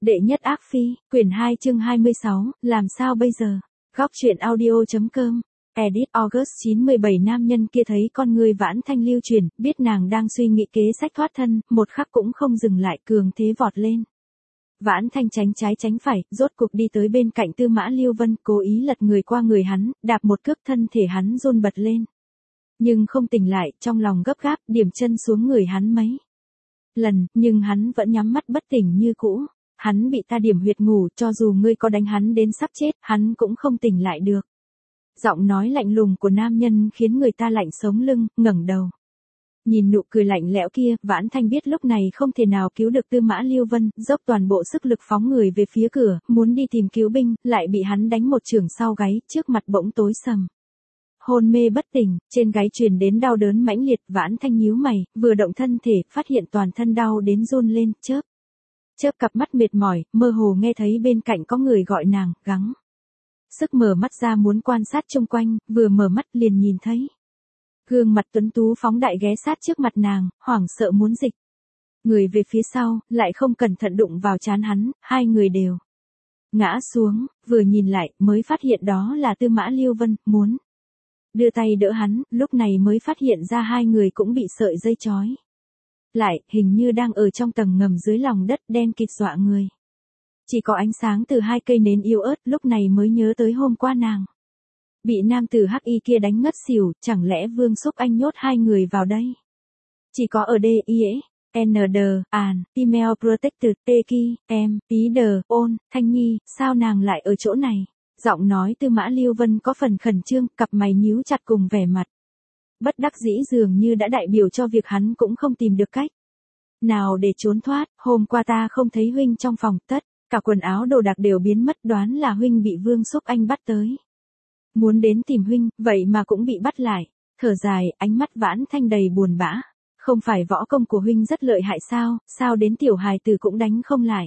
Đệ nhất ác phi, quyển 2 chương 26, làm sao bây giờ? Góc truyện audio.com. Edit August 917 Nam nhân kia thấy con người Vãn Thanh lưu truyền, biết nàng đang suy nghĩ kế sách thoát thân, một khắc cũng không dừng lại, cường thế vọt lên. Vãn Thanh tránh trái tránh phải, rốt cuộc đi tới bên cạnh Tư Mã Lưu Vân, cố ý lật người qua người hắn, đạp một cước, thân thể hắn run bật lên. Nhưng không tỉnh lại, trong lòng gấp gáp, điểm chân xuống người hắn mấy lần, nhưng hắn vẫn nhắm mắt bất tỉnh như cũ. Hắn bị ta điểm huyệt ngủ, cho dù ngươi có đánh hắn đến sắp chết, hắn cũng không tỉnh lại được. Giọng nói lạnh lùng của nam nhân khiến người ta lạnh sống lưng, ngẩng đầu. Nhìn nụ cười lạnh lẽo kia, Vãn Thanh biết lúc này không thể nào cứu được Tư Mã Lưu Vân, dốc toàn bộ sức lực phóng người về phía cửa, muốn đi tìm cứu binh, lại bị hắn đánh một chưởng sau gáy, trước mặt bỗng tối sầm. Hôn mê bất tỉnh, trên gáy truyền đến đau đớn mãnh liệt, Vãn Thanh nhíu mày, vừa động thân thể, phát hiện toàn thân đau đến run lên, chớp cặp mắt mệt mỏi, mơ hồ nghe thấy bên cạnh có người gọi nàng, gắng sức mở mắt ra muốn quan sát xung quanh, vừa mở mắt liền nhìn thấy gương mặt tuấn tú phóng đại ghé sát trước mặt nàng, hoảng sợ muốn dịch người về phía sau, lại không cẩn thận đụng vào trán hắn, hai người đều ngã xuống, vừa nhìn lại mới phát hiện đó là Tư Mã Lưu Vân, muốn đưa tay đỡ hắn, lúc này mới phát hiện ra hai người cũng bị sợi dây trói lại, hình như đang ở trong tầng ngầm dưới lòng đất, đen kịt dọa người. Chỉ có ánh sáng từ hai cây nến yếu ớt, lúc này mới nhớ tới hôm qua nàng bị nam tử hắc y kia đánh ngất xỉu, chẳng lẽ Vương Xúc Anh nhốt hai người vào đây? Chỉ có ở ND, Female Protected, Ôn, Thanh Nhi, sao nàng lại ở chỗ này? Giọng nói Tư Mã Lưu Vân có phần khẩn trương, cặp mày nhíu chặt cùng vẻ mặt bất đắc dĩ, dường như đã đại biểu cho việc hắn cũng không tìm được cách nào để trốn thoát. Hôm qua ta không thấy huynh trong phòng, tất cả quần áo đồ đạc đều biến mất, đoán là huynh bị Vương Xúc Anh bắt tới. Muốn đến tìm huynh, vậy mà cũng bị bắt lại. Thở dài, ánh mắt Vãn Thanh đầy buồn bã. Không phải võ công của huynh rất lợi hại sao, sao đến tiểu hài tử cũng đánh không lại?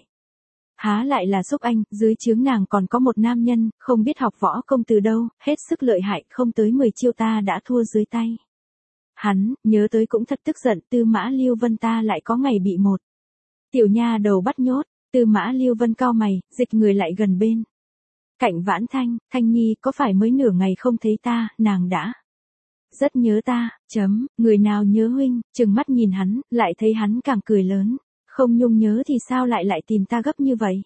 Há lại là Xúc Anh, dưới trướng nàng còn có một nam nhân, không biết học võ công từ đâu, hết sức lợi hại, không tới 10 chiêu ta đã thua dưới tay hắn. Nhớ tới cũng thật tức giận, Tư Mã Lưu Vân ta lại có ngày bị một tiểu nha đầu bắt nhốt. Tư Mã Lưu Vân cau mày, dịch người lại gần bên cạnh Vãn Thanh, Thanh Nhi, có phải mới nửa ngày không thấy ta, nàng đã rất nhớ ta, người nào nhớ huynh, trừng mắt nhìn hắn, lại thấy hắn càng cười lớn, không nhung nhớ thì sao lại tìm ta gấp như vậy?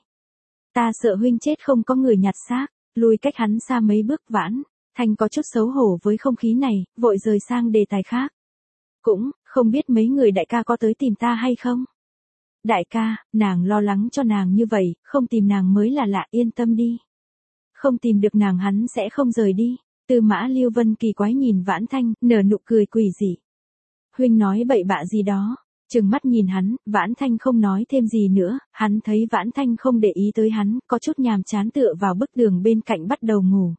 Ta sợ huynh chết không có người nhặt xác, lùi cách hắn xa mấy bước. Vãn Thanh có chút xấu hổ với không khí này, vội rời sang đề tài khác. Cũng, không biết mấy người đại ca có tới tìm ta hay không? Đại ca, nàng lo lắng cho nàng như vậy, không tìm nàng mới là lạ, yên tâm đi. Không tìm được nàng hắn sẽ không rời đi. Tư Mã Lưu Vân kỳ quái nhìn Vãn Thanh, nở nụ cười quỷ dị. Huynh nói bậy bạ gì đó? Trừng mắt nhìn hắn, Vãn Thanh không nói thêm gì nữa, hắn thấy Vãn Thanh không để ý tới hắn, có chút nhàm chán tựa vào bức tường bên cạnh bắt đầu ngủ.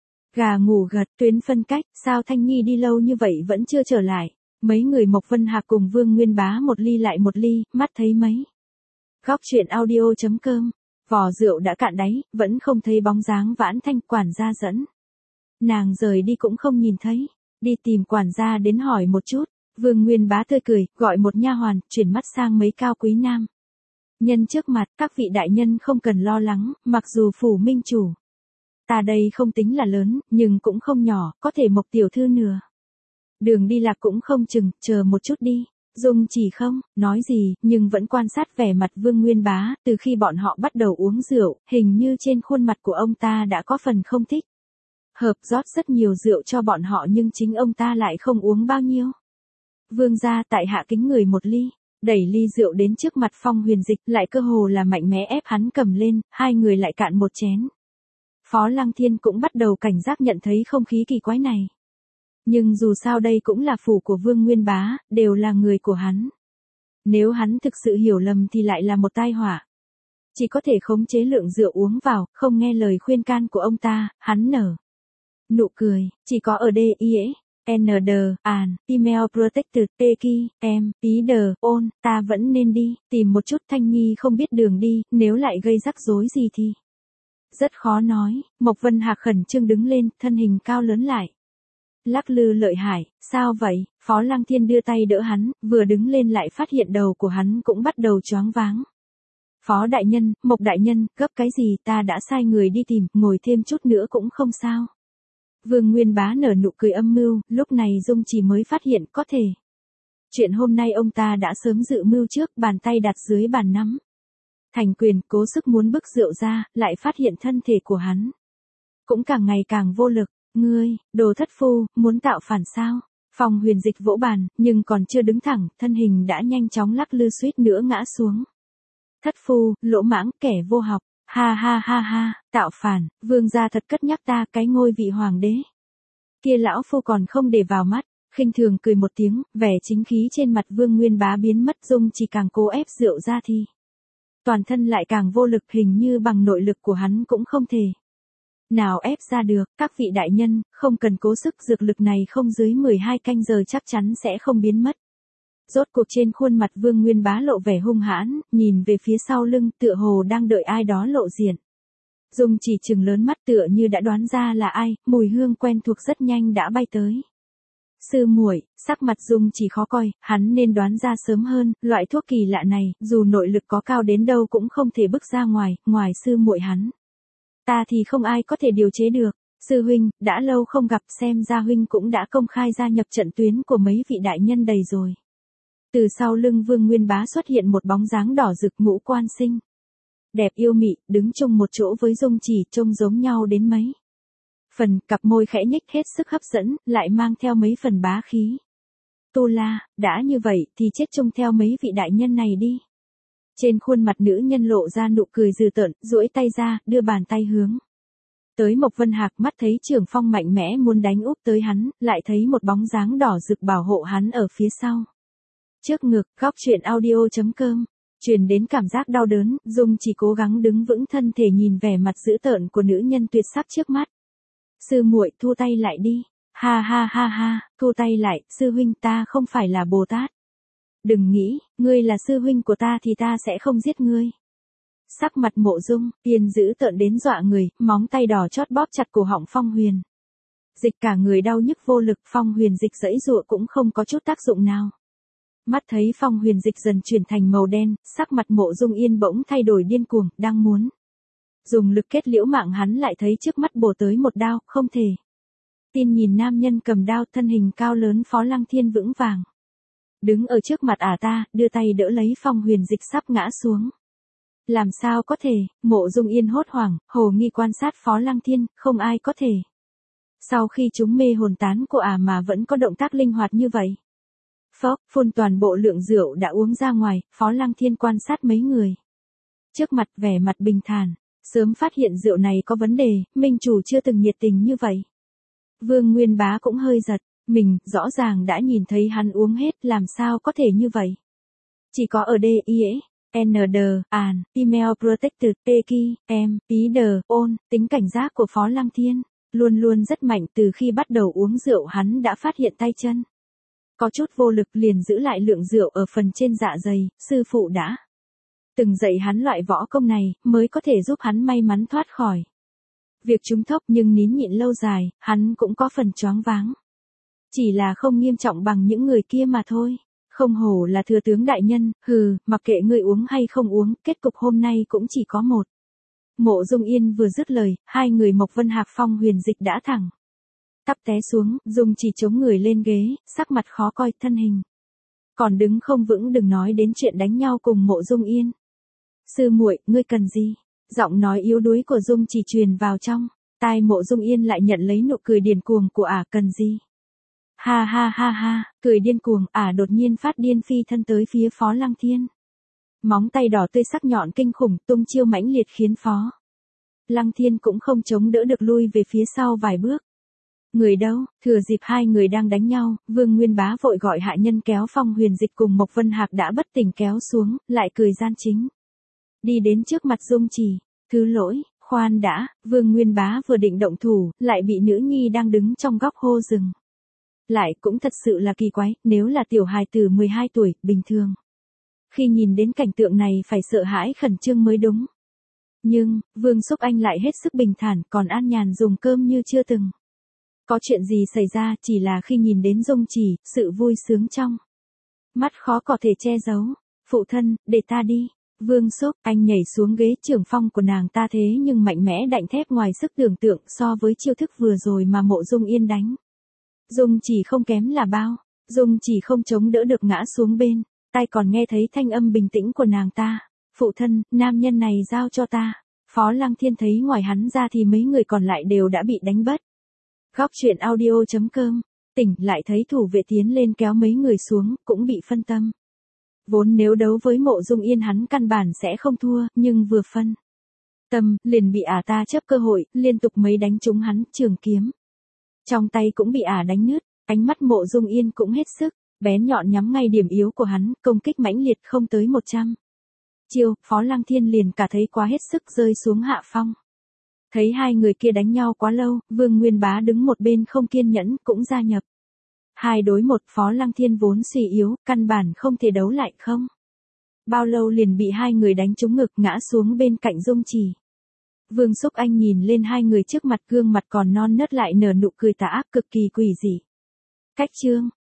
Gà ngủ gật, tuyến phân cách, sao Thanh Nhi đi lâu như vậy vẫn chưa trở lại? Mấy người Mộc Vân Hạc cùng Vương Nguyên Bá một ly lại một ly, mắt thấy mấy. Góc truyện audio.com, vò rượu đã cạn đáy, vẫn không thấy bóng dáng Vãn Thanh. Quản gia dẫn nàng rời đi cũng không nhìn thấy, đi tìm quản gia đến hỏi một chút. Vương Nguyên Bá tươi cười, gọi một nha hoàn, chuyển mắt sang mấy cao quý nam nhân trước mặt, các vị đại nhân không cần lo lắng, mặc dù phủ minh chủ ta đây không tính là lớn, nhưng cũng không nhỏ, có thể Mộc tiểu thư nửa đường đi lạc cũng không chừng, chờ một chút đi. Dung chỉ không nói gì, nhưng vẫn quan sát vẻ mặt Vương Nguyên Bá. Từ khi bọn họ bắt đầu uống rượu, hình như trên khuôn mặt của ông ta đã có phần không thích hợp, rót rất nhiều rượu cho bọn họ nhưng chính ông ta lại không uống bao nhiêu. Vương gia, tại hạ kính người một ly, đẩy ly rượu đến trước mặt Phong Huyền Dịch, lại cơ hồ là mạnh mẽ ép hắn cầm lên, hai người lại cạn một chén. Phó Lăng Thiên cũng bắt đầu cảnh giác, nhận thấy không khí kỳ quái này. Nhưng dù sao đây cũng là phủ của Vương Nguyên Bá, đều là người của hắn. Nếu hắn thực sự hiểu lầm thì lại là một tai họa. Chỉ có thể khống chế lượng rượu uống vào, không nghe lời khuyên can của ông ta, hắn nở nụ cười, chỉ có ở Female Protected, Ôn, ta vẫn nên đi, tìm một chút. Thanh Nhi không biết đường đi, nếu lại gây rắc rối gì thì rất khó nói. Mộc Vân Hạc khẩn trương đứng lên, thân hình cao lớn lại lắc lư lợi hại. Sao vậy? Phó Lăng Thiên đưa tay đỡ hắn, vừa đứng lên lại phát hiện đầu của hắn cũng bắt đầu choáng váng. Phó đại nhân, Mộc đại nhân, gấp cái gì, ta đã sai người đi tìm, ngồi thêm chút nữa cũng không sao. Vương Nguyên Bá nở nụ cười âm mưu, lúc này Dung Chỉ mới phát hiện có thể. Chuyện hôm nay ông ta đã sớm dự mưu trước, bàn tay đặt dưới bàn nắm. Thành Quyền cố sức muốn bức rượu ra, lại phát hiện thân thể của hắn cũng càng ngày càng vô lực. Ngươi, đồ thất phu, muốn tạo phản sao? Phong Huyền Dịch vỗ bàn, nhưng còn chưa đứng thẳng, thân hình đã nhanh chóng lắc lư suýt nữa ngã xuống. Thất phu, lỗ mãng, kẻ vô học, ha ha ha ha, tạo phản, vương gia thật cất nhắc ta cái ngôi vị hoàng đế. Kia lão phu còn không để vào mắt, khinh thường cười một tiếng, vẻ chính khí trên mặt Vương Nguyên Bá biến mất. Dung chỉ càng cố ép rượu ra thì toàn thân lại càng vô lực, hình như bằng nội lực của hắn cũng không thể nào ép ra được. Các vị đại nhân, không cần cố sức, dược lực này không dưới 12 canh giờ chắc chắn sẽ không biến mất. Rốt cuộc trên khuôn mặt Vương Nguyên Bá lộ vẻ hung hãn, nhìn về phía sau lưng, tựa hồ đang đợi ai đó lộ diện. Dung chỉ trừng lớn mắt tựa như đã đoán ra là ai, mùi hương quen thuộc rất nhanh đã bay tới. Sư muội, sắc mặt Dung chỉ khó coi, hắn nên đoán ra sớm hơn, loại thuốc kỳ lạ này, dù nội lực có cao đến đâu cũng không thể bức ra ngoài sư muội hắn. Ta thì không ai có thể điều chế được. Sư huynh, đã lâu không gặp, xem ra huynh cũng đã công khai gia nhập trận tuyến của mấy vị đại nhân đầy rồi. Từ sau lưng Vương Nguyên Bá xuất hiện một bóng dáng đỏ rực, ngũ quan xinh đẹp yêu mị, đứng chung một chỗ với Dung chỉ, trông giống nhau đến mấy phần, cặp môi khẽ nhếch hết sức hấp dẫn, lại mang theo mấy phần bá khí. Tu La, đã như vậy thì chết chung theo mấy vị đại nhân này đi. Trên khuôn mặt nữ nhân lộ ra nụ cười dữ tợn, duỗi tay ra, đưa bàn tay hướng tới Mộc Vân Hạc. Mắt thấy Trường Phong mạnh mẽ muốn đánh úp tới hắn, lại thấy một bóng dáng đỏ rực bảo hộ hắn ở phía sau. Trước ngực, góc truyện audio.com, truyền đến cảm giác đau đớn. Dung chỉ cố gắng đứng vững thân thể, nhìn vẻ mặt dữ tợn của nữ nhân tuyệt sắc trước mắt. Sư muội, thu tay lại đi. Ha ha ha ha, thu tay lại, sư huynh, ta không phải là Bồ Tát. Đừng nghĩ, ngươi là sư huynh của ta thì ta sẽ không giết ngươi. Sắc mặt Mộ Dung Yên dữ tợn đến dọa người, móng tay đỏ chót bóp chặt cổ họng Phong Huyền Dịch, cả người đau nhức vô lực. Phong Huyền Dịch giãy giụa cũng không có chút tác dụng nào. Mắt thấy Phong Huyền Dịch dần chuyển thành màu đen, sắc mặt Mộ Dung Yên bỗng thay đổi điên cuồng, đang muốn dùng lực kết liễu mạng, hắn lại thấy trước mắt bổ tới một đao, không thể tin nhìn nam nhân cầm đao, thân hình cao lớn Phó Lăng Thiên vững vàng đứng ở trước mặt ta, đưa tay đỡ lấy Phong Huyền Dịch sắp ngã xuống. Làm sao có thể? Mộ Dung Yên hốt hoảng, hồ nghi quan sát Phó Lăng Thiên, không ai có thể sau khi chúng mê hồn tán của mà vẫn có động tác linh hoạt như vậy. Phốc, phun toàn bộ lượng rượu đã uống ra ngoài. Phó Lăng Thiên quan sát mấy người trước mặt, vẻ mặt bình thản, sớm phát hiện rượu này có vấn đề, minh chủ chưa từng nhiệt tình như vậy. Vương Nguyên Bá cũng hơi giật mình, rõ ràng đã nhìn thấy hắn uống hết, làm sao có thể như vậy. Chỉ có ở ND, Email Protected, tính cảnh giác của Phó Lăng Thiên luôn luôn rất mạnh. Từ khi bắt đầu uống rượu hắn đã phát hiện tay chân có chút vô lực, liền giữ lại lượng rượu ở phần trên dạ dày. Sư phụ đã từng dạy hắn loại võ công này, mới có thể giúp hắn may mắn thoát khỏi việc trúng thốc, nhưng nín nhịn lâu dài, hắn cũng có phần choáng váng. Chỉ là không nghiêm trọng bằng những người kia mà thôi. Không hổ là thừa tướng đại nhân, mặc kệ ngươi uống hay không uống, kết cục hôm nay cũng chỉ có một. Mộ Dung Yên vừa dứt lời, hai người Mộc Vân Hạc Phong Huyền Dịch đã thẳng tắp té xuống. Dung chỉ chống người lên ghế, sắc mặt khó coi, thân hình còn đứng không vững, đừng nói đến chuyện đánh nhau cùng Mộ Dung Yên. Sư muội, ngươi cần gì? Giọng nói yếu đuối của Dung chỉ truyền vào trong tai Mộ Dung Yên, lại nhận lấy nụ cười điên cuồng của cần gì? Ha ha ha ha, cười điên cuồng, đột nhiên phát điên phi thân tới phía Phó Lăng Thiên. Móng tay đỏ tươi sắc nhọn kinh khủng, tung chiêu mãnh liệt khiến Phó Lăng Thiên cũng không chống đỡ được, lui về phía sau vài bước. Người đâu? Thừa dịp hai người đang đánh nhau, Vương Nguyên Bá vội gọi hạ nhân kéo Phong Huyền Dịch cùng Mộc Vân Hạc đã bất tỉnh kéo xuống, lại cười gian chính đi đến trước mặt Dung chỉ. Thứ lỗi, khoan đã. Vương Nguyên Bá vừa định động thủ, lại bị nữ nhi đang đứng trong góc hô dừng lại. Cũng thật sự là kỳ quái, nếu là tiểu hài tử 12 tuổi, bình thường khi nhìn đến cảnh tượng này phải sợ hãi khẩn trương mới đúng. Nhưng, Vương Xúc Anh lại hết sức bình thản, còn an nhàn dùng cơm như chưa từng có chuyện gì xảy ra. Chỉ là khi nhìn đến Dung chỉ, sự vui sướng trong mắt khó có thể che giấu. Phụ thân, để ta đi. Vương Xúc, anh nhảy xuống ghế trưởng phong của nàng ta thế nhưng mạnh mẽ đạnh thép ngoài sức tưởng tượng so với chiêu thức vừa rồi mà Mộ Dung Yên đánh. Dung chỉ không kém là bao, Dung chỉ không chống đỡ được ngã xuống bên, tai còn nghe thấy thanh âm bình tĩnh của nàng ta. Phụ thân, nam nhân này giao cho ta. Phó Lăng Thiên thấy ngoài hắn ra thì mấy người còn lại đều đã bị đánh bất. Góc truyện audio.com, tỉnh lại thấy thủ vệ tiến lên kéo mấy người xuống, cũng bị phân tâm. Vốn nếu đấu với Mộ Dung Yên hắn căn bản sẽ không thua, nhưng vừa phân tâm, liền bị ả ta chấp cơ hội, liên tục mấy đánh trúng hắn, trường kiếm. Trong tay cũng bị ả đánh nứt, ánh mắt Mộ Dung Yên cũng hết sức, bén nhọn nhắm ngay điểm yếu của hắn, công kích mãnh liệt không tới 100. Chiêu, Phó Lăng Thiên liền cả thấy quá hết sức rơi xuống hạ phong. Thấy hai người kia đánh nhau quá lâu, Vương Nguyên Bá đứng một bên không kiên nhẫn cũng gia nhập. 2 đối 1, Phó Lăng Thiên vốn suy yếu, căn bản không thể đấu lại không. Bao lâu liền bị hai người đánh trúng ngực ngã xuống bên cạnh Dung Chỉ. Vương Xúc Anh nhìn lên hai người trước mặt, gương mặt còn non nớt lại nở nụ cười tà ác cực kỳ quỷ dị. Cách chương